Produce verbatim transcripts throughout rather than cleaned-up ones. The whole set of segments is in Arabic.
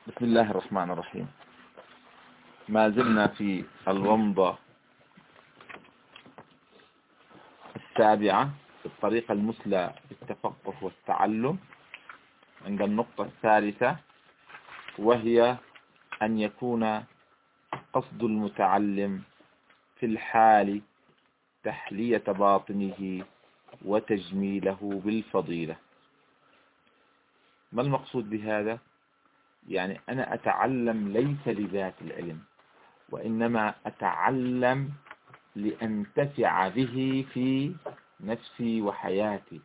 بسم الله الرحمن الرحيم. ما زلنا في الومضة السابعة في الطريقة المثلى بالتفقه والتعلم عند النقطة الثالثة، وهي أن يكون قصد المتعلم في الحال تحلية باطنه وتجميله بالفضيلة. ما المقصود بهذا؟ يعني أنا أتعلم ليس لذات العلم، وإنما أتعلم لأنتفع به في نفسي وحياتي.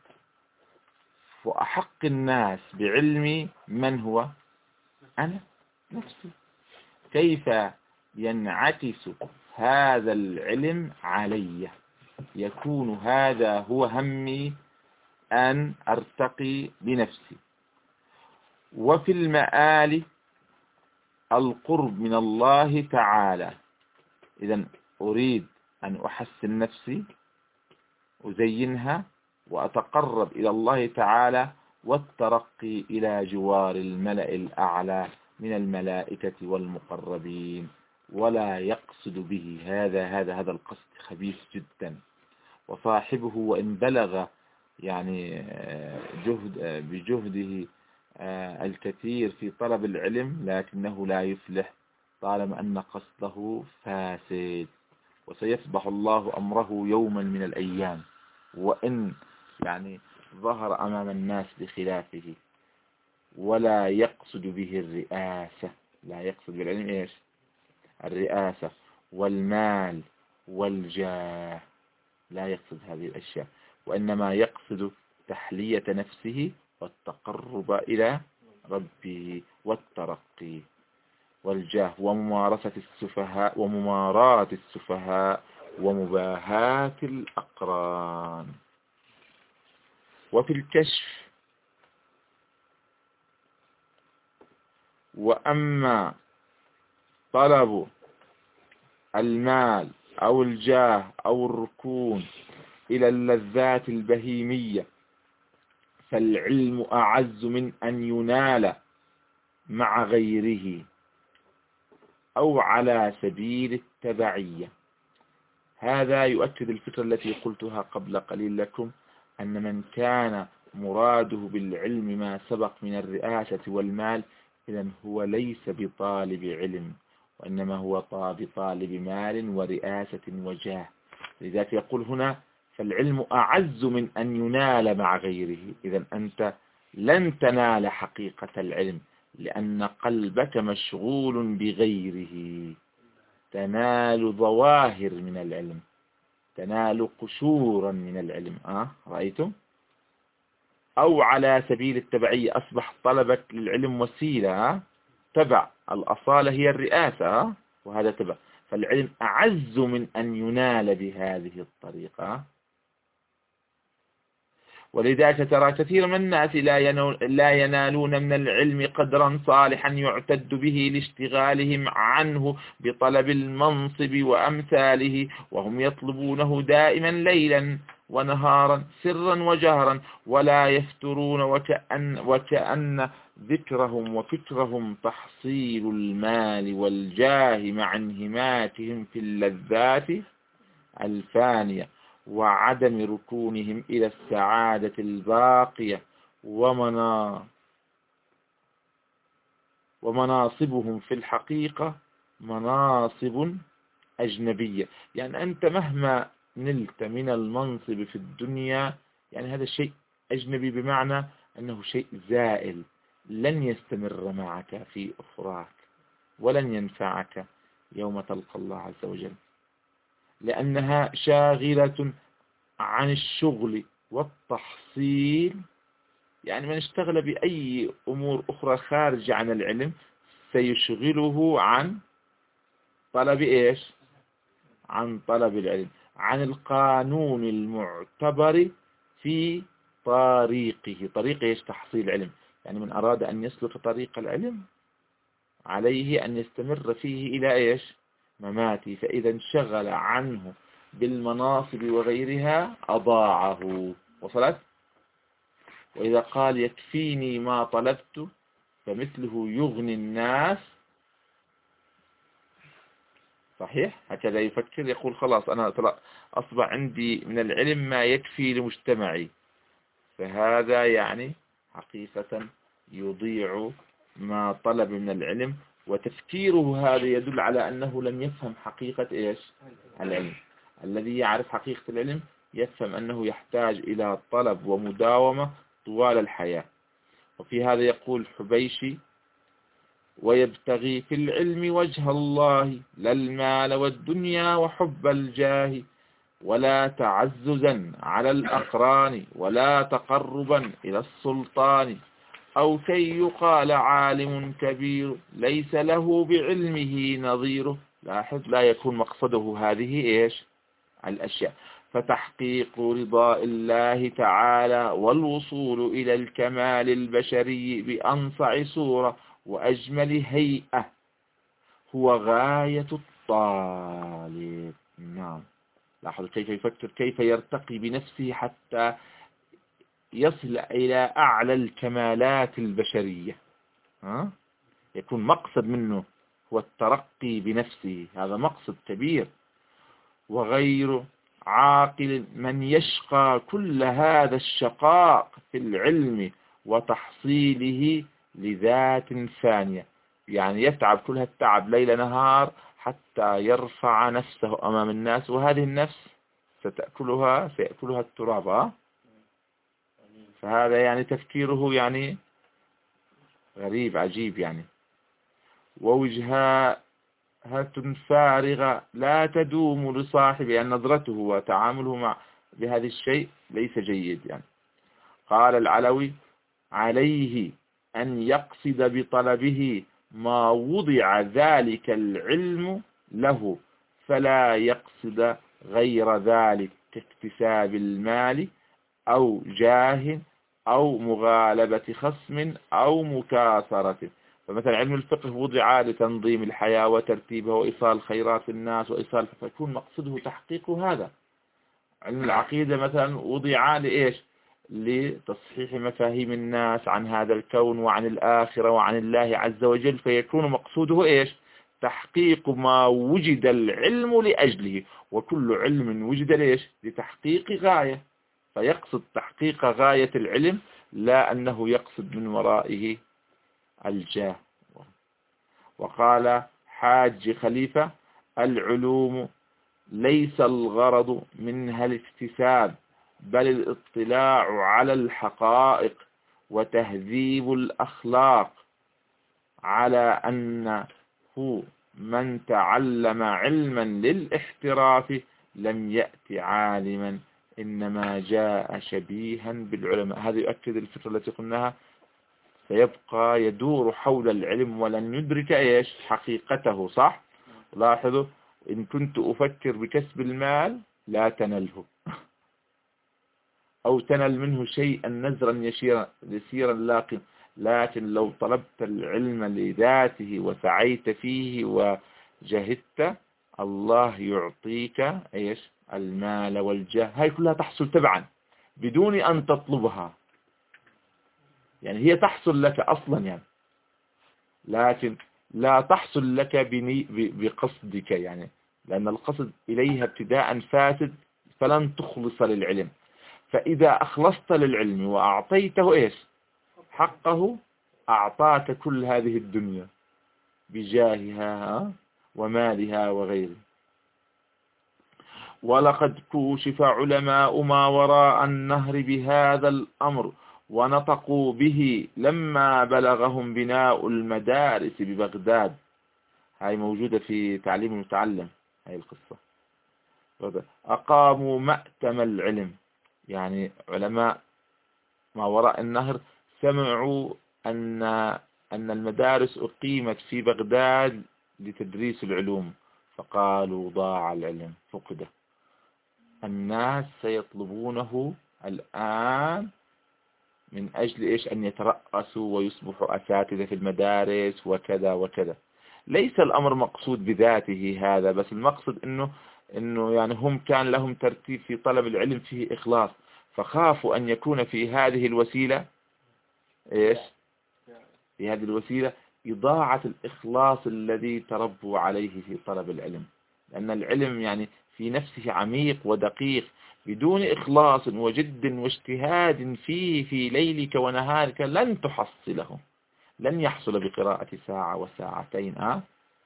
وأحق الناس بعلمي من هو؟ أنا نفسي. كيف ينعكس هذا العلم علي؟ يكون هذا هو همي، أن أرتقي بنفسي. وفي المآل القرب من الله تعالى. إذن أريد أن أحسن نفسي، أزينها، وأتقرب إلى الله تعالى، والترقي إلى جوار الملأ الأعلى من الملائكة والمقربين. ولا يقصد به هذا هذا هذا القصد خبيث جدا، وصاحبه وإن بلغ يعني جهد بجهده الكثير في طلب العلم، لكنه لا يفلح طالما أن قصده فاسد. وسيصبح الله أمره يوما من الأيام، وإن يعني ظهر أمام الناس بخلافه. ولا يقصد به الرئاسة، لا يقصد بالعلم إيش؟ الرئاسة والمال والجاه، لا يقصد هذه الأشياء، وإنما يقصد تحلية نفسه والتقرب إلى ربه والترقي والجاه وممارسة السفهاء ومماراة السفهاء ومباهاة الأقران. وفي الكشف: وأما طلب المال أو الجاه أو الركون إلى اللذات البهيمية فالعلم أعز من أن ينال مع غيره أو على سبيل التبعية. هذا يؤكد الفكرة التي قلتها قبل قليل لكم، أن من كان مراده بالعلم ما سبق من الرئاسة والمال، إذن هو ليس بطالب علم، وإنما هو بطالب مال ورئاسة وجاه. لذلك يقول هنا: فالعلم أعز من أن ينال مع غيره. إذن أنت لن تنال حقيقة العلم، لأن قلبك مشغول بغيره. تنال ظواهر من العلم، تنال قشورا من العلم. آه رأيتم؟ أو على سبيل التبعية، أصبح طلبك للعلم وسيلة. آه؟ تبع الأصالة هي الرئاسة، آه؟ وهذا تبع. فالعلم أعز من أن ينال بهذه الطريقة. ولذلك ترى كثير من الناس لا ينالون من العلم قدرا صالحا يعتد به لاشتغالهم عنه بطلب المنصب وأمثاله، وهم يطلبونه دائما ليلا ونهارا سرا وجهرا، ولا يفترون، وكأن, وكأن ذكرهم وفكرهم تحصيل المال والجاه مع انهماكهم في اللذات الفانية وعدم ركونهم إلى السعادة الباقية. ومنا ومناصبهم في الحقيقة مناصب أجنبية. يعني أنت مهما نلت من المنصب في الدنيا، يعني هذا شيء أجنبي، بمعنى أنه شيء زائل لن يستمر معك في أخراك، ولن ينفعك يوم تلقى الله عز وجل، لأنها شاغلة عن الشغل والتحصيل. يعني من اشتغل بأي أمور أخرى خارج عن العلم سيشغله عن طلب إيش؟ عن طلب العلم، عن القانون المعتبر في طريقه. طريق إيش؟ تحصيل العلم. يعني من أراد أن يسلك طريق العلم عليه أن يستمر فيه إلى إيش؟ مماته. فإذا انشغل عنه بالمناصب وغيرها أضاعه. وصلت؟ وإذا قال: يكفيني ما طلبت فمثله يغني الناس. صحيح، هكذا يفكر، يقول خلاص أنا أصبح عندي من العلم ما يكفي لمجتمعي. فهذا يعني حقيقة يضيع ما طلب من العلم، وتفكيره هذا يدل على أنه لم يفهم حقيقة إيش العلم. الذي يعرف حقيقة العلم يفهم أنه يحتاج إلى طلب ومداومة طوال الحياة. وفي هذا يقول حبيشي: ويبتغي في العلم وجه الله لا المال والدنيا وحب الجاه، ولا تعززا على الأقران ولا تقربا إلى السلطان، أو كي يقال عالم كبير ليس له بعلمه نظيره. لاحظ، لا يكون مقصده هذه إيش الأشياء. فتحقيق رضاء الله تعالى والوصول إلى الكمال البشري بأنصع صورة وأجمل هيئة هو غاية الطالب. نعم، لاحظ كيف يفكر، كيف يرتقي بنفسه حتى يصل إلى أعلى الكمالات البشرية. ها؟ يكون مقصد منه هو الترقي بنفسه، هذا مقصد كبير. وغير عاقل من يشقى كل هذا الشقاء في العلم وتحصيله لذات ثانية، يعني يتعب كل هالتعب ليل نهار حتى يرفع نفسه أمام الناس، وهذه النفس ستأكلها سيأكلها التراب. فهذا يعني تفكيره يعني غريب عجيب يعني. ووجهات فارغة لا تدوم لصاحبه، يعني نظرته وتعامله مع بهذا الشيء ليس جيد يعني. قال العلوي: عليه أن يقصد بطلبه ما وضع ذلك العلم له، فلا يقصد غير ذلك كاكتساب المال أو جاه أو مغالبة خصم أو مكاثرة. فمثلا علم الفقه وضع لتنظيم الحياة وترتيبها وإيصال خيرات الناس وإيصال، فيكون مقصده تحقيق هذا. علم العقيدة مثلا وضع لإيش؟ لتصحيح مفاهيم الناس عن هذا الكون وعن الآخرة وعن الله عز وجل، فيكون مقصوده إيش؟ تحقيق ما وجد العلم لأجله، وكل علم وجد ليش؟ لتحقيق غاية، فيقصد تحقيق غاية العلم، لا أنه يقصد من ورائه الجاه. وقال حاج خليفة: العلوم ليس الغرض منها الاكتساب، بل الاطلاع على الحقائق وتهذيب الأخلاق، على أنه من تعلم علما للاحتراف لم يأتي عالما، إنما جاء شبيها بالعلماء. هذا يؤكد الفكرة التي قلناها، سيبقى يدور حول العلم ولن يدرك إيش حقيقته. صح؟ لاحظوا، إن كنت أفكر بكسب المال لا تنله، أو تنل منه شيئا نزرا يسيرا يسيرا لاقٍ، لكن لو طلبت العلم لذاته وسعيت فيه وجهدت، الله يعطيك إيش المال والجاه. هاي كلها تحصل تبعا بدون أن تطلبها، يعني هي تحصل لك أصلا يعني، لكن لا تحصل لك بقصدك يعني، لأن القصد إليها ابتداء فاسد، فلن تخلص للعلم. فإذا أخلصت للعلم وأعطيته إيش حقه، أعطاك كل هذه الدنيا بجاهها ومالها وغيره. ولقد كوشف علماء ما وراء النهر بهذا الأمر ونطقوا به لما بلغهم بناء المدارس ببغداد. هاي موجودة في تعليم المتعلم، هاي القصة. أقاموا مأتم العلم، يعني علماء ما وراء النهر سمعوا أن أن المدارس أقيمت في بغداد لتدريس العلوم، فقالوا ضاع العلم، فقده. الناس سيطلبونه الآن من أجل إيش؟ أن يترأسوا ويصبحوا أساتذة في المدارس وكذا وكذا. ليس الأمر مقصود بذاته هذا، بس المقصد إنه إنه يعني هم كان لهم ترتيب في طلب العلم فيه إخلاص، فخافوا أن يكون في هذه الوسيلة إيش في هذه الوسيلة إضاعة الإخلاص الذي تربوا عليه في طلب العلم، لأن العلم يعني في نفسه عميق ودقيق، بدون إخلاص وجد واجتهاد فيه في ليلك ونهارك لن تحصله، لن يحصل بقراءة ساعة وساعتين أه؟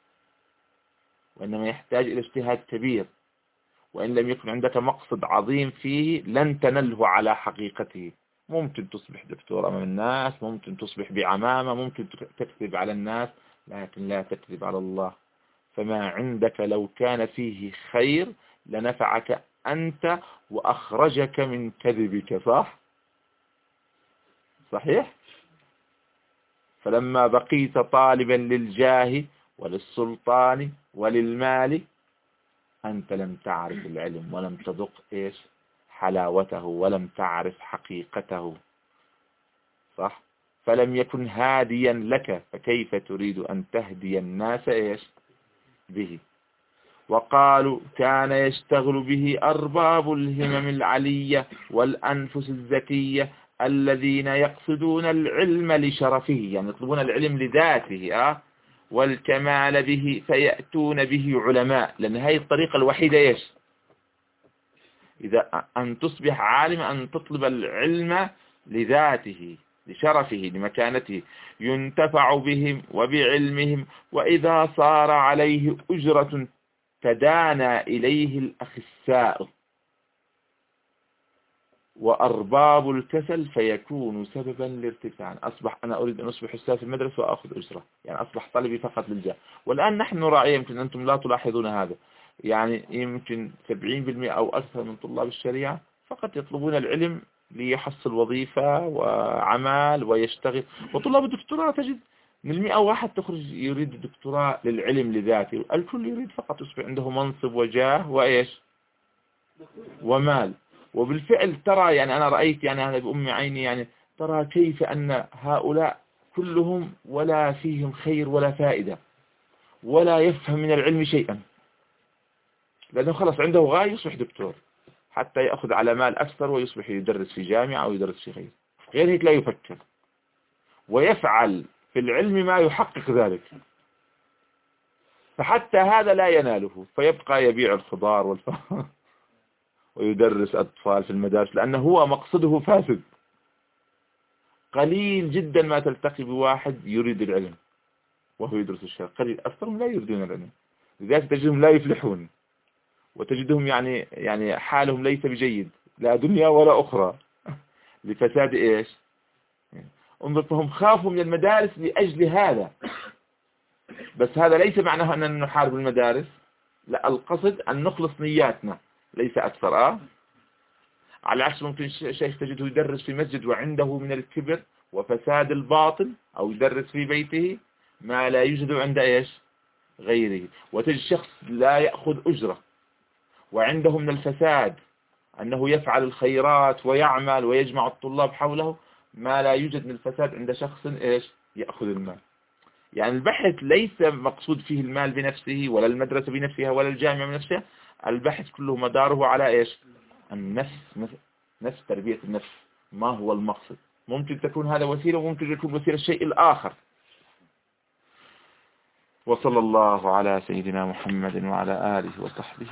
وإنما يحتاج إلى اجتهاد كبير، وإن لم يكن عندك مقصد عظيم فيه لن تنله على حقيقته. ممكن تصبح دكتور أمام الناس، ممكن تصبح بعمامة، ممكن تكذب على الناس، لكن لا تكذب على الله. فما عندك لو كان فيه خير لنفعك أنت وأخرجك من كذبك، صح؟ صحيح؟ فلما بقيت طالبا للجاه وللسلطان وللمال أنت لم تعرف العلم ولم تذق إيش حلاوته ولم تعرف حقيقته، صح؟ فلم يكن هاديا لك، فكيف تريد أن تهدي الناس إيش به؟ وقالوا كان يشتغل به أرباب الهمم العلية والأنفس الزكية الذين يقصدون العلم لشرفه، يعني يطلبون العلم لذاته أه؟ والكمال به، فيأتون به علماء، لأن هذه الطريقة الوحيدة إيش إذا أن تصبح عالما، أن تطلب العلم لذاته لشرفه لمكانته، ينتفع بهم وبعلمهم، وإذا صار عليه أجرة تدانى إليه الأخساء، وأرباب الكسل فيكون سببا لارتفاع. أصبح أنا أريد أن أصبح أستاذ في المدرسة وأخذ أجرة، يعني أصبح طلبي فقط للجاه. والآن نحن نراعي، يمكن أنتم لا تلاحظون هذا، يعني يمكن سبعين بالمئة أو أكثر من طلاب الشريعة فقط يطلبون العلم ليحصل وظيفة وعمل ويشتغل. وطلاب الدكتوراه تجد من المئة واحد تخرج يريد الدكتوراه للعلم لذاته، الكل يريد فقط يصبح عنده منصب وجاه وإيش ومال. وبالفعل ترى، يعني أنا رأيت يعني هذا بأم عيني، يعني ترى كيف أن هؤلاء كلهم ولا فيهم خير ولا فائدة ولا يفهم من العلم شيئا، لأنه خلص عنده غاية يصبح دكتور حتى يأخذ على مال أكثر ويصبح يدرس في جامعة أو يدرس في غير غير هيك لا يفكر ويفعل في العلم ما يحقق ذلك، فحتى هذا لا يناله، فيبقى يبيع الخضار والفواكه ويدرس أطفال في المدارس، لأنه هو مقصده فاسد. قليل جدا ما تلتقي بواحد يريد العلم وهو يدرس الشرع، قليل، أكثرهم لا يريدون العلم، لذلك تجدهم لا يفلحون، وتجدهم يعني يعني حالهم ليس بجيد لا دنيا ولا أخرى لفساد إيش. انظر، فهم خافوا من المدارس لأجل هذا، بس هذا ليس معناه أننا نحارب المدارس، لا، القصد أن نخلص نياتنا ليس أكثر أه؟ على عكس ممكن شيخ تجده يدرس في مسجد وعنده من الكبر وفساد الباطل، أو يدرس في بيته ما لا يوجد عند إيش غيره، وتجد شخص لا يأخذ أجرة وعنده من الفساد أنه يفعل الخيرات ويعمل ويجمع الطلاب حوله ما لا يوجد من الفساد عند شخص إيش يأخذ المال. يعني البحث ليس مقصود فيه المال بنفسه ولا المدرسة بنفسها ولا الجامعة بنفسها، البحث كله مداره على إيش النفس، نفس تربية النفس. ما هو المقصد؟ ممكن تكون هذا وسيلة وممكن يكون وسيلة الشيء الآخر. وصلى الله على سيدنا محمد وعلى آله وصحبه.